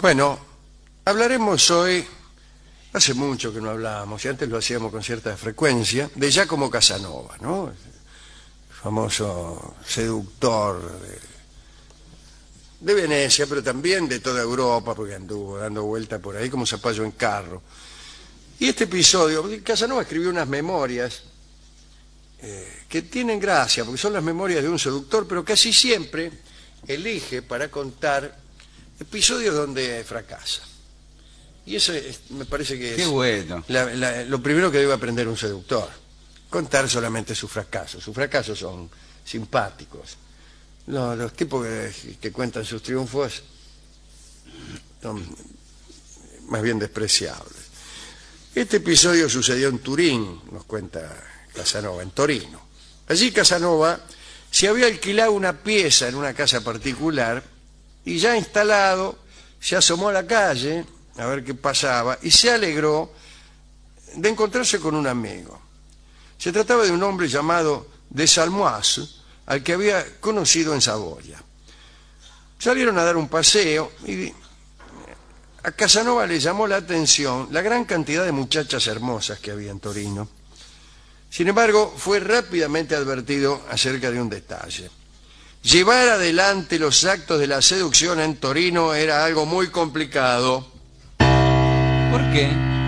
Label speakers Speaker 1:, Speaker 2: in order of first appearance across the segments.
Speaker 1: Bueno, hablaremos hoy, hace mucho que no hablábamos, y antes lo hacíamos con cierta frecuencia, de Giacomo Casanova, ¿no? El famoso seductor de Venecia, pero también de toda Europa, porque anduvo dando vuelta por ahí como zapallo en carro. Y este episodio, Casanova escribió unas memorias que tienen gracia, porque son las memorias de un seductor, pero casi siempre elige para contar episodios donde fracasa. Y eso me parece que
Speaker 2: Qué
Speaker 1: es
Speaker 2: bueno.
Speaker 1: lo primero que debe aprender un seductor. Contar solamente sus fracasos. Sus fracasos son simpáticos. Los tipos que cuentan sus triunfos son más bien despreciables. Este episodio sucedió en Turín, nos cuenta Casanova, en Torino. Allí Casanova se había alquilado una pieza en una casa particular y ya instalado se asomó a la calle a ver qué pasaba y se alegró de encontrarse con un amigo. Se trataba de un hombre llamado de Salmoise, al que había conocido en Saboya. Salieron a dar un paseo y a Casanova le llamó la atención la gran cantidad de muchachas hermosas que había en Torino. Sin embargo, fue rápidamente advertido acerca de un detalle. Llevar adelante los actos de la seducción en Torino era algo muy complicado.
Speaker 2: ¿Por qué?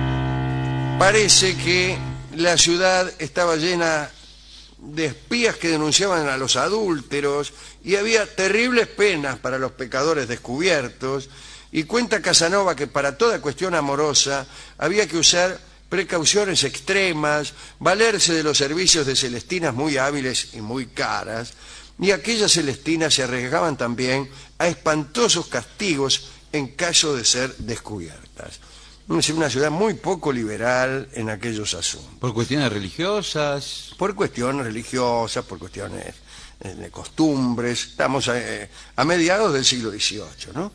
Speaker 1: Parece que la ciudad estaba llena de espías que denunciaban a los adúlteros y había terribles penas para los pecadores descubiertos, y cuenta Casanova que para toda cuestión amorosa había que usar precauciones extremas, valerse de los servicios de celestinas muy hábiles y muy caras, y aquellas celestinas se arriesgaban también a espantosos castigos en caso de ser descubiertas. Es una ciudad muy poco liberal en aquellos asuntos.
Speaker 2: ¿Por cuestiones religiosas?
Speaker 1: Por cuestiones religiosas, por cuestiones de costumbres. Estamos a mediados del siglo XVIII, ¿no?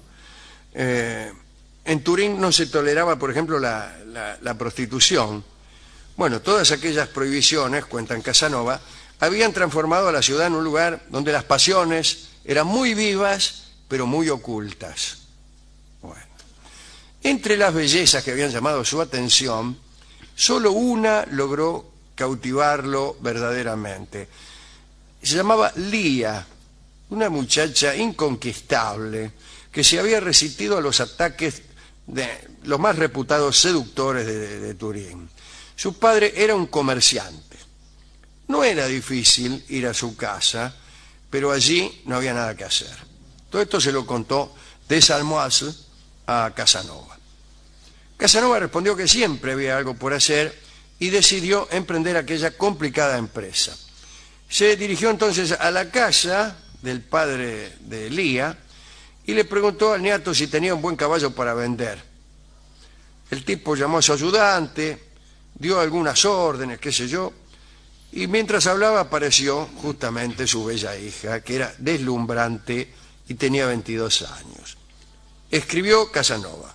Speaker 1: En Turín no se toleraba, por ejemplo, la prostitución. Bueno, todas aquellas prohibiciones, cuentan Casanova, habían transformado a la ciudad en un lugar donde las pasiones eran muy vivas, pero muy ocultas. Bueno, entre las bellezas que habían llamado su atención, solo una logró cautivarlo verdaderamente. Se llamaba Lía, una muchacha inconquistable que se había resistido a los ataques de los más reputados seductores de Turín. Su padre era un comerciante. No era difícil ir a su casa, pero allí no había nada que hacer. Todo esto se lo contó de Salmoise a Casanova. Casanova respondió que siempre había algo por hacer y decidió emprender aquella complicada empresa. Se dirigió entonces a la casa del padre de Lía y le preguntó al niato si tenía un buen caballo para vender. El tipo llamó a su ayudante, dio algunas órdenes, qué sé yo, y mientras hablaba apareció justamente su bella hija, que era deslumbrante y tenía 22 años. Escribió Casanova: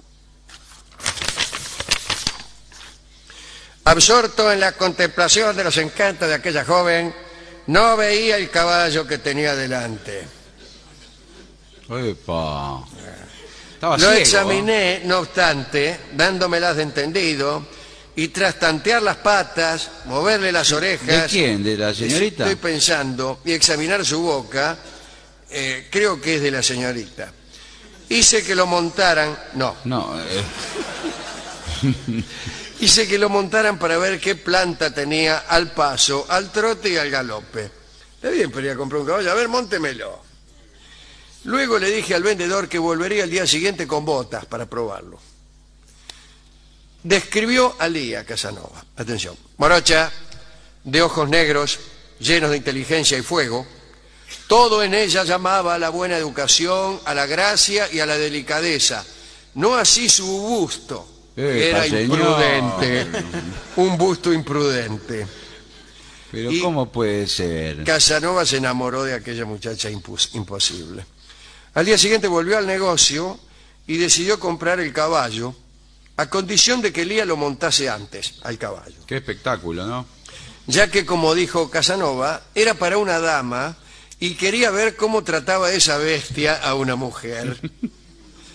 Speaker 1: absorto en la contemplación de los encantos de aquella joven, no veía el caballo que tenía delante.
Speaker 2: ¡Epa! Estaba
Speaker 1: Lo
Speaker 2: ciego.
Speaker 1: examiné, no obstante, dándomelas de entendido, y tras tantear las patas, moverle las orejas...
Speaker 2: ¿De quién? ¿De la señorita?
Speaker 1: Estoy pensando, y examinar su boca, creo que es de la señorita. Hice que lo montaran... No. Hice que lo montaran para ver qué planta tenía al paso, al trote y al galope. Está bien, pero ir a comprar un caballo. A ver, móntemelo. Luego le dije al vendedor que volvería el día siguiente con botas para probarlo. Describió a Lía Casanova. Atención. Morocha, de ojos negros, llenos de inteligencia y fuego. Todo en ella llamaba a la buena educación, a la gracia y a la delicadeza. No así su busto. Era imprudente. Un busto imprudente.
Speaker 2: Pero ¿cómo puede ser?
Speaker 1: Casanova se enamoró de aquella muchacha imposible. Al día siguiente volvió al negocio y decidió comprar el caballo, a condición de que Lía lo montase antes al caballo.
Speaker 2: Qué espectáculo, ¿no?
Speaker 1: Ya que, como dijo Casanova, era para una dama y quería ver cómo trataba esa bestia a una mujer.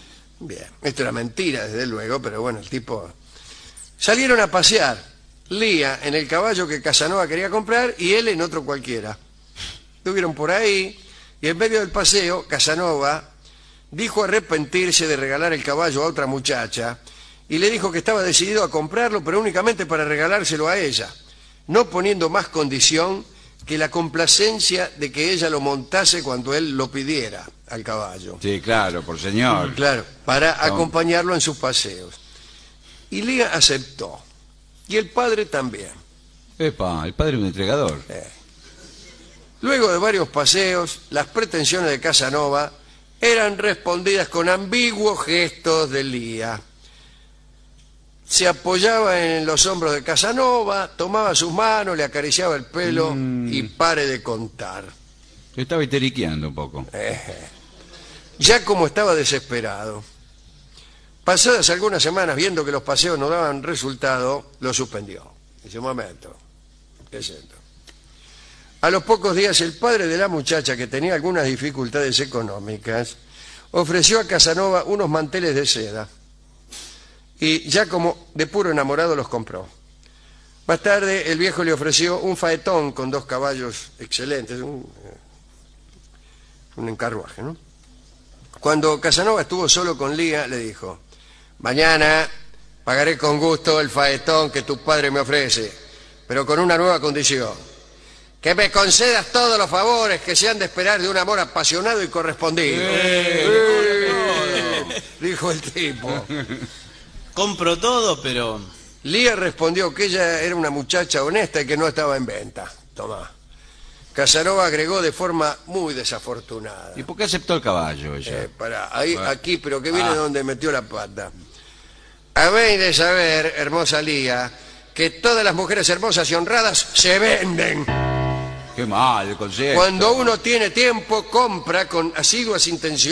Speaker 1: Bien, esto era mentira, desde luego, pero bueno, el tipo... Salieron a pasear, Lía en el caballo que Casanova quería comprar y él en otro cualquiera. Estuvieron por ahí y en medio del paseo, Casanova dijo arrepentirse de regalar el caballo a otra muchacha y le dijo que estaba decidido a comprarlo, pero únicamente para regalárselo a ella, no poniendo más condición que la complacencia de que ella lo montase cuando él lo pidiera al caballo.
Speaker 2: Sí, claro, por señor.
Speaker 1: Claro, para acompañarlo en sus paseos. Y Lía aceptó. Y el padre también.
Speaker 2: Epa, el padre es un entregador.
Speaker 1: Luego de varios paseos, las pretensiones de Casanova eran respondidas con ambiguos gestos de Lía. Se apoyaba en los hombros de Casanova, tomaba sus manos, le acariciaba el pelo y pare de contar.
Speaker 2: Estaba histeriqueando un poco.
Speaker 1: Ya como estaba desesperado. Pasadas algunas semanas, viendo que los paseos no daban resultado, lo suspendió. Dice, un momento, ¿qué es esto? A los pocos días, el padre de la muchacha, que tenía algunas dificultades económicas, ofreció a Casanova unos manteles de seda. Y ya como de puro enamorado los compró. Más tarde, el viejo le ofreció un faetón con 2 caballos excelentes, un encarruaje, ¿no? Cuando Casanova estuvo solo con Lía, le dijo, mañana pagaré con gusto el faetón que tu padre me ofrece, pero con una nueva condición, que me concedas todos los favores que se han de esperar de un amor apasionado y correspondido. Dijo el tipo.
Speaker 3: Compro todo, pero...
Speaker 1: Lía respondió que ella era una muchacha honesta y que no estaba en venta. Tomá. Casanova agregó de forma muy desafortunada.
Speaker 2: ¿Y por qué aceptó el caballo ella?
Speaker 1: Aquí, pero que viene donde metió la pata. Habéis de saber, hermosa Lía, que todas las mujeres hermosas y honradas se venden.
Speaker 2: Qué mal el consejo.
Speaker 1: Cuando uno tiene tiempo, compra con asiduas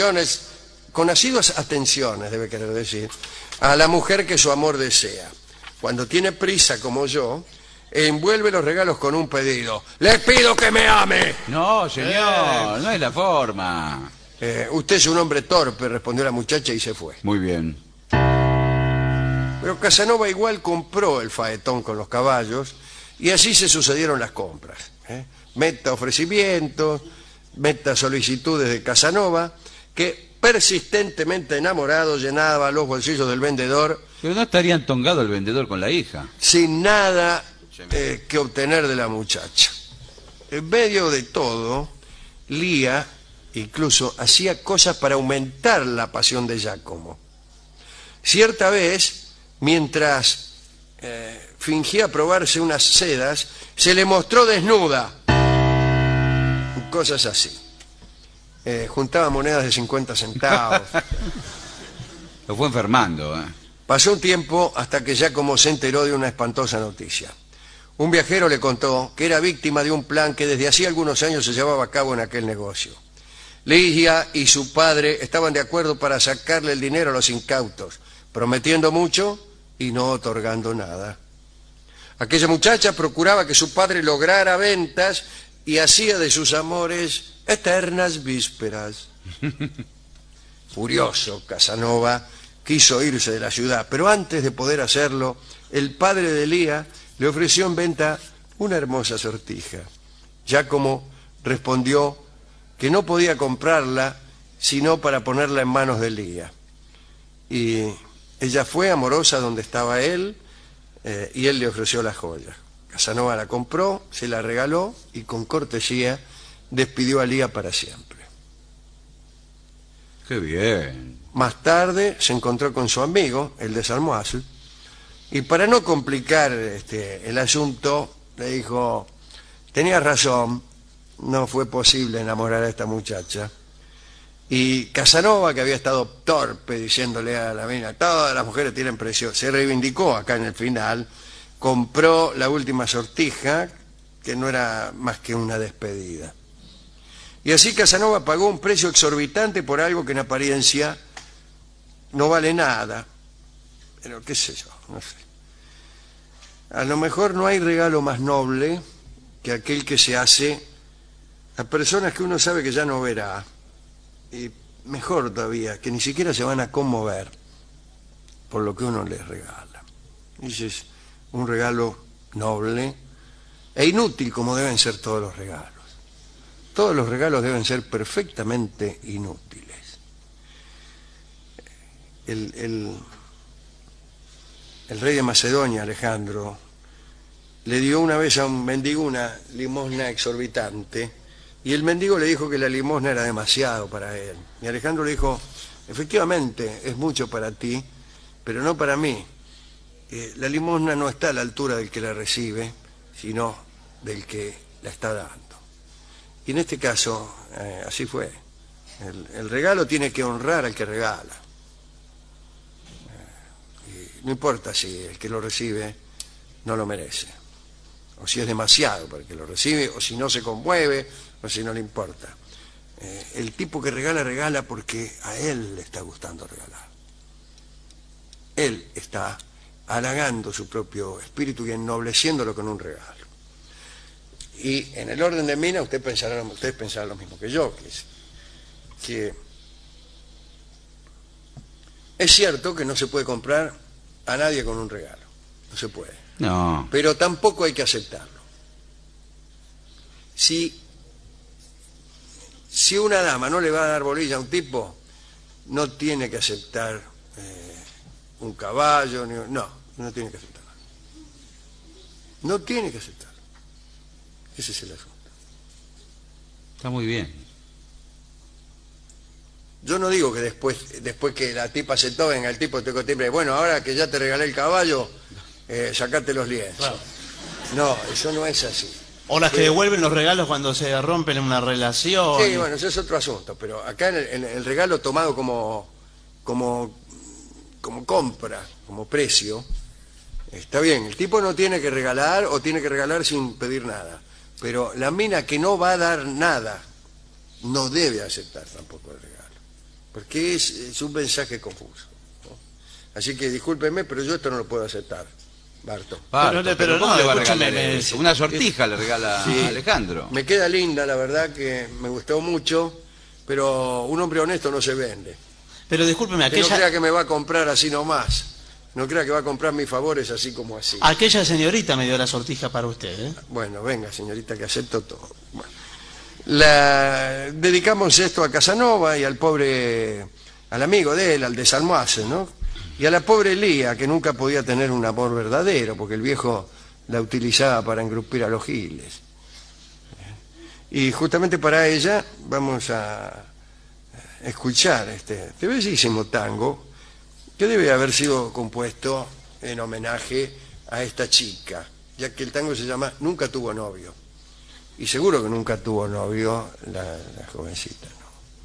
Speaker 1: atenciones, debe querer decir, a la mujer que su amor desea. Cuando tiene prisa, como yo, envuelve los regalos con un pedido. ¡Les pido que me ame!
Speaker 2: No, señor, no es la forma.
Speaker 1: Usted es un hombre torpe, respondió la muchacha y se fue.
Speaker 2: Muy bien.
Speaker 1: Pero Casanova igual compró el faetón con los caballos y así se sucedieron las compras. Meta ofrecimientos, meta solicitudes de Casanova, que persistentemente enamorado llenaba los bolsillos del vendedor.
Speaker 2: Pero no estaría entongado el vendedor con la hija.
Speaker 1: Sin nada que obtener de la muchacha. En medio de todo, Lía incluso hacía cosas para aumentar la pasión de Giacomo. Cierta vez, mientras fingía probarse unas sedas, se le mostró desnuda. Cosas así. Juntaba monedas de 50 centavos.
Speaker 2: Lo fue enfermando,
Speaker 1: Pasó un tiempo hasta que Giacomo se enteró de una espantosa noticia. Un viajero le contó que era víctima de un plan que desde hacía algunos años se llevaba a cabo en aquel negocio. Ligia y su padre estaban de acuerdo para sacarle el dinero a los incautos, prometiendo mucho y no otorgando nada. Aquella muchacha procuraba que su padre lograra ventas y hacía de sus amores eternas vísperas. Furioso, Casanova quiso irse de la ciudad, pero antes de poder hacerlo, el padre de Lía le ofreció en venta una hermosa sortija. Giacomo respondió que no podía comprarla sino para ponerla en manos de Lía. Y ella fue amorosa donde estaba él, y él le ofreció la joya. Casanova la compró, se la regaló y con cortesía despidió a Lía para siempre.
Speaker 2: Qué bien.
Speaker 1: Más tarde se encontró con su amigo, el de Salmoazzi, y para no complicar el asunto, le dijo, tenías razón, no fue posible enamorar a esta muchacha. Y Casanova, que había estado torpe diciéndole a la mina, todas las mujeres tienen precio, se reivindicó acá en el final, compró la última sortija, que no era más que una despedida. Y así Casanova pagó un precio exorbitante por algo que en apariencia no vale nada. Pero qué sé yo, no sé. A lo mejor no hay regalo más noble que aquel que se hace a personas que uno sabe que ya no verá. Y mejor todavía, que ni siquiera se van a conmover por lo que uno les regala. Ese es un regalo noble e inútil, como deben ser todos los regalos. Todos los regalos deben ser perfectamente inútiles. El rey de Macedonia, Alejandro, le dio una vez a un mendigo una limosna exorbitante, y el mendigo le dijo que la limosna era demasiado para él. Y Alejandro le dijo, efectivamente, es mucho para ti, pero no para mí. La limosna no está a la altura del que la recibe, sino del que la está dando. Y en este caso, así fue. El regalo tiene que honrar al que regala. Y no importa si el que lo recibe no lo merece, o si es demasiado para el que lo recibe, o si no se conmueve, o si no le importa. El tipo que regala, regala porque a él le está gustando regalar. Él está halagando su propio espíritu y ennobleciéndolo con un regalo. Y en el orden de Mina, ustedes pensarán lo mismo que yo, que es cierto que no se puede comprar a nadie con un regalo, no se puede.
Speaker 2: No.
Speaker 1: Pero tampoco hay que aceptarlo. Si una dama no le va a dar bolilla a un tipo, no tiene que aceptar un caballo, no tiene que aceptarlo. No tiene que aceptarlo. Ese es el asunto.
Speaker 2: Está muy bien.
Speaker 1: Yo no digo que después que la tipa aceptó, venga el tipo te timbre, bueno, ahora que ya te regalé el caballo, sacate los lienzos.
Speaker 3: Claro.
Speaker 1: No, eso no es así.
Speaker 3: O las que devuelven los regalos cuando se rompen en una relación.
Speaker 1: Sí, bueno, eso es otro asunto, pero acá en el regalo tomado como compra, como precio, está bien, el tipo no tiene que regalar o tiene que regalar sin pedir nada, pero la mina que no va a dar nada no debe aceptar tampoco el regalo, porque es un mensaje confuso, ¿no? Así que discúlpeme, pero yo esto no lo puedo aceptar, Barto.
Speaker 3: Pero
Speaker 2: ¿cómo
Speaker 3: no,
Speaker 2: le va a
Speaker 3: escúchame,
Speaker 2: regalar eso? Una sortija le regala
Speaker 1: Sí.
Speaker 2: a Alejandro.
Speaker 1: Me queda linda, la verdad que me gustó mucho, pero un hombre honesto no se vende.
Speaker 3: Pero discúlpeme,
Speaker 1: Que no crea
Speaker 3: aquella,
Speaker 1: que me va a comprar así nomás. No crea que va a comprar mis favores así como así.
Speaker 3: aquella señorita me dio la sortija para usted, ¿eh?
Speaker 1: Bueno, venga, señorita, que acepto todo. Bueno, dedicamos esto a Casanova y al amigo de él, al de Salmoase, ¿no? Y a la pobre Lía, que nunca podía tener un amor verdadero, porque el viejo la utilizaba para engrupir a los giles. Y justamente para ella vamos a escuchar este bellísimo tango, que debe haber sido compuesto en homenaje a esta chica, ya que el tango se llama Nunca tuvo novio. Y seguro que nunca tuvo novio la jovencita, ¿no?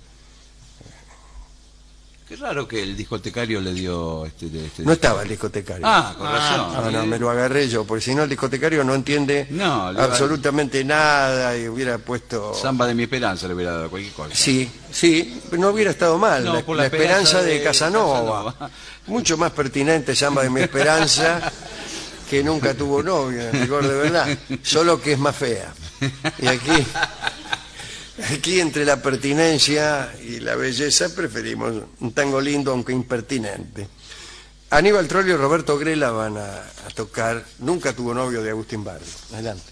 Speaker 2: Qué raro que el discotecario le dio
Speaker 1: No estaba el discotecario.
Speaker 2: Con razón.
Speaker 1: No, me lo agarré yo, porque si no el discotecario no entiende
Speaker 2: No,
Speaker 1: absolutamente nada y hubiera puesto...
Speaker 2: Samba de mi esperanza le hubiera dado cualquier cosa.
Speaker 1: Sí, pero no hubiera estado mal.
Speaker 2: No,
Speaker 1: la,
Speaker 2: por
Speaker 1: la esperanza de Casanova.
Speaker 2: Casanova.
Speaker 1: Mucho más pertinente Samba de mi esperanza, que nunca tuvo novio, en rigor de verdad. Solo que es más fea. Y aquí entre la pertinencia y la belleza preferimos un tango lindo aunque impertinente. Aníbal Troilo y Roberto Grela van a tocar Nunca tuvo novio de Agustín Barrio. Adelante.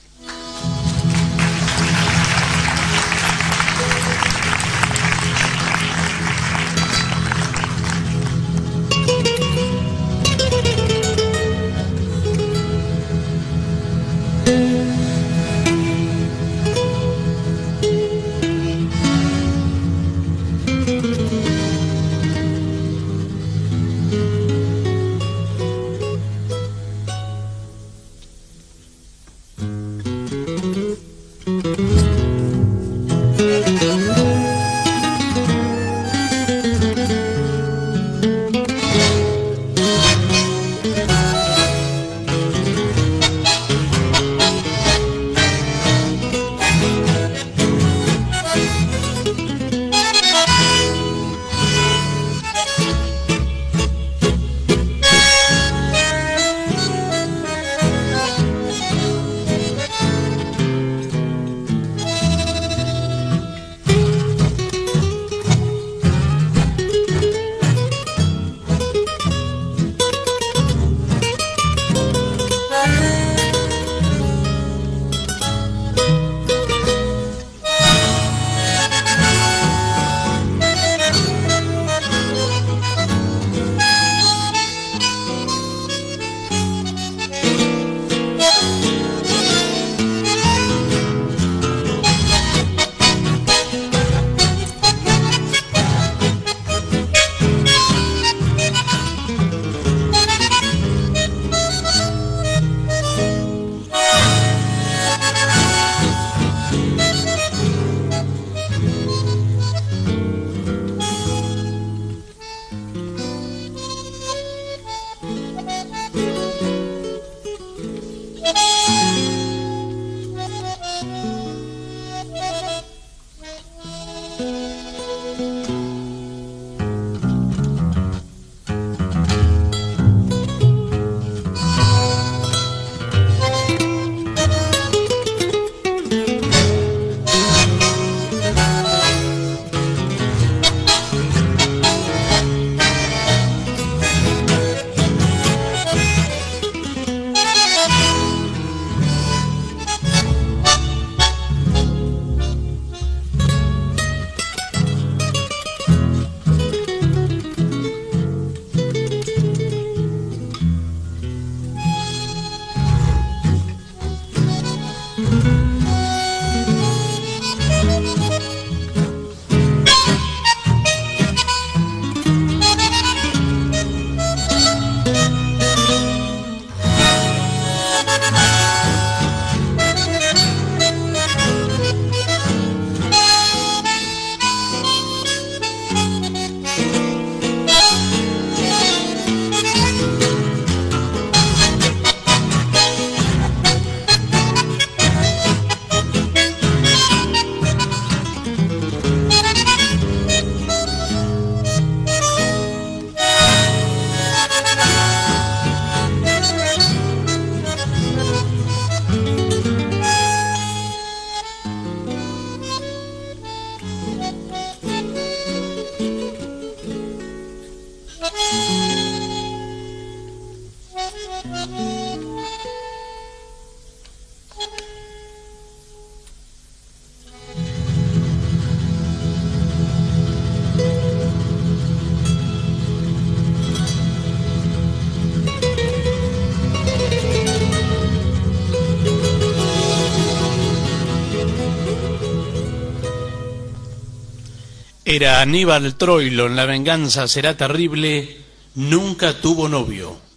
Speaker 4: Era Aníbal Troilo en La venganza será terrible, nunca tuvo novio.